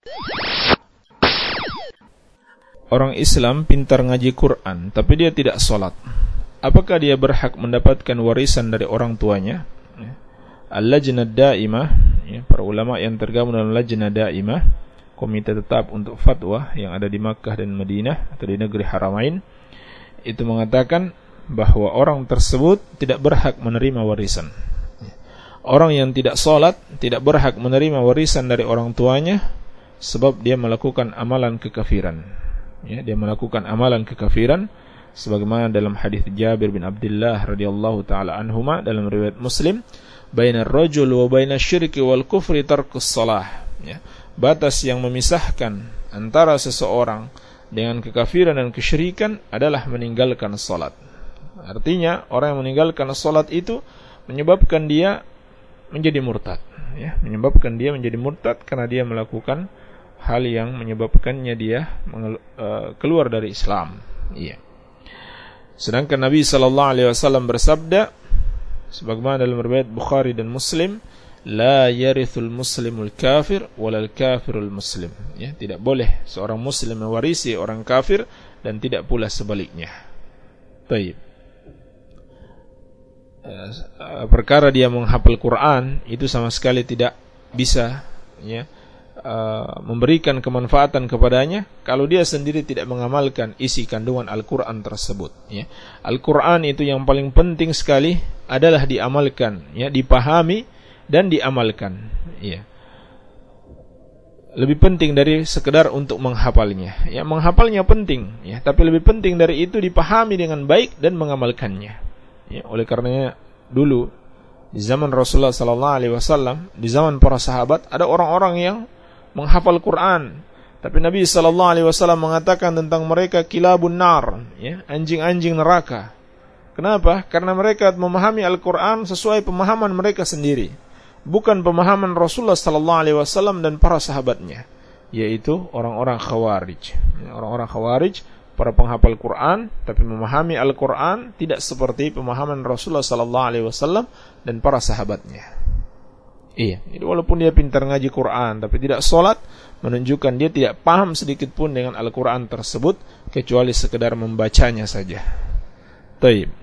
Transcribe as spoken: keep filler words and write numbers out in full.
Orang Islam pintar ngaji Quran, tapi dia tidak sholat. Apakah dia berhak mendapatkan warisan dari orang tuanya? Al-Lajnah Daimah, ya, para ulama yang tergabung dalam Lajnah Daimah, komite tetap untuk fatwa yang ada di Makkah dan Madinah atau di negeri Haramain, itu mengatakan bahwa orang tersebut tidak berhak menerima warisan. Orang yang tidak sholat tidak berhak menerima warisan dari orang tuanya, sebab dia melakukan amalan kekafiran. Ya, dia melakukan amalan kekafiran, sebagaimana dalam hadis Jabir bin Abdullah radhiyallahu taala anhuma dalam riwayat Muslim, bainar rajul wa bainasy syirki wal kufri tarkus shalah. Ya, batas yang memisahkan antara seseorang dengan kekafiran dan kesyirikan adalah meninggalkan salat. Artinya orang yang meninggalkan salat itu menyebabkan dia menjadi murtad, ya, menyebabkan dia menjadi murtad karena dia melakukan hal yang menyebabkannya dia keluar dari Islam. Iya. Sedangkan Nabi sallallahu alaihi wasallam bersabda sebagaimana dalam riwayat Bukhari dan Muslim, la yarithul muslimul kafir walal kafirul muslim. Ya, tidak boleh seorang muslim mewarisi orang kafir dan tidak pula sebaliknya. Baik. Perkara dia menghafal Quran itu sama sekali tidak bisa, ya, Uh, memberikan kemanfaatan kepadanya kalau dia sendiri tidak mengamalkan isi kandungan Al-Quran tersebut. Ya. Al-Quran itu yang paling penting sekali adalah diamalkan, ya, dipahami dan diamalkan. Ya. Lebih penting dari sekedar untuk menghafalnya. Ya, menghafalnya penting, ya, tapi lebih penting dari itu dipahami dengan baik dan mengamalkannya. Ya, oleh karenanya dulu di zaman Rasulullah sallallahu alaihi wasallam, di zaman para sahabat, ada orang-orang yang menghafal Quran, tapi Nabi sallallahu alaihi wasallam mengatakan tentang mereka kilabun nar, ya, anjing-anjing neraka. Kenapa? Karena mereka memahami Al-Quran sesuai pemahaman mereka sendiri, bukan pemahaman Rasulullah sallallahu alaihi wasallam dan para sahabatnya, yaitu orang-orang Khawarij. Orang-orang Khawarij, para penghafal Quran tapi memahami Al-Quran tidak seperti pemahaman Rasulullah sallallahu alaihi wasallam dan para sahabatnya. Iya, jadi walaupun dia pintar ngaji Quran tapi tidak sholat, menunjukkan dia tidak paham sedikit pun dengan Al-Quran tersebut kecuali sekedar membacanya saja. Taib.